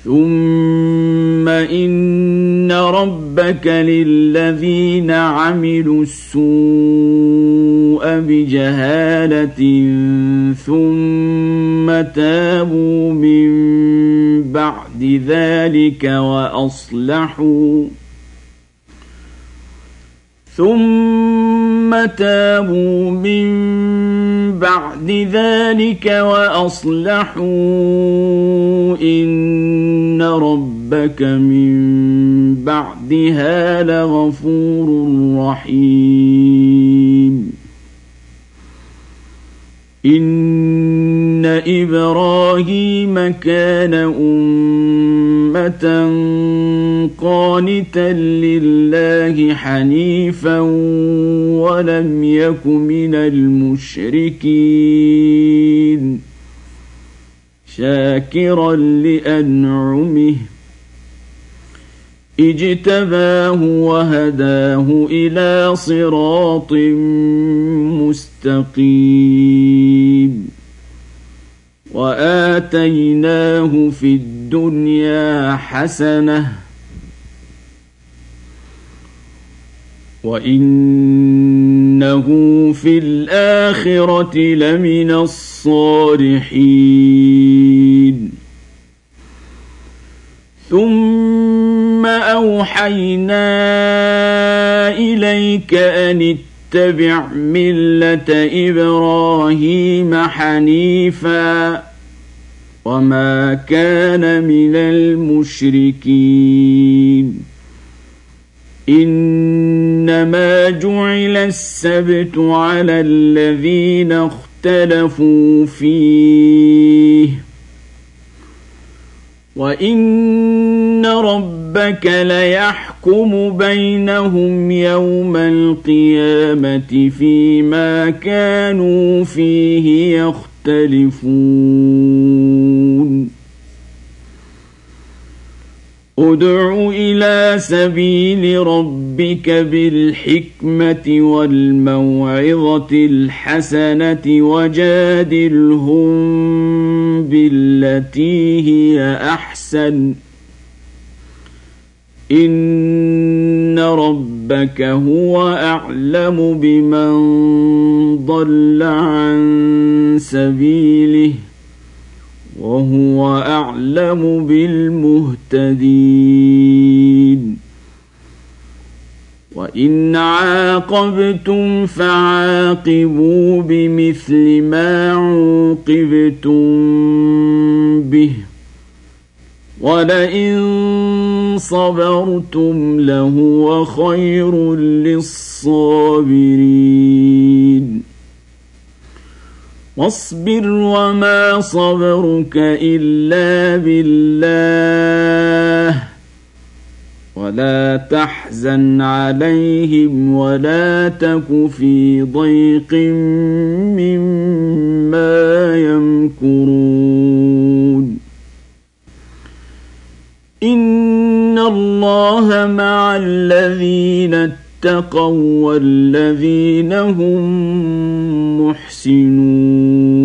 ثم إن ربك للذين عملوا السوء بجهالة ثم تابوا من بعد ذلك وأصلحوا إن ربك من بعدها لغفور رحيم إن إبراهيم كان أمة قانتا لله حنيفا ولم يك من المشركين شاكرا لأنعمه اجتباه وهداه إلى صراط مستقيم وآتيناه في الدنيا حسنة وإنه في الآخرة لمن الصالحين ثم أوحينا إليك أن اتبع ملة إبراهيم حنيفا وما كان من المشركين إنما جعل السبت على الذين اختلفوا فيه وإن ربك ليحكم بينهم يوم القيامة فيما كانوا فيه يختلفون ادع إلى سبيل ربك بالحكمة والموعظة الحسنة وجادلهم بالتي هي أحسن إن ربك هو أعلم بمن ضل عن سبيله وهو أعلم بالمهتدين وإن عاقبتم فعاقبوا بمثل ما عوقبتم به ولئن صبرتم لهو خير للصابرين واصبر وما صبرك إلا بالله ولا تحزن عليهم ولا تك في ضيق مما يمكرون إن الله مع الذين اتقوا والذين هم محسنون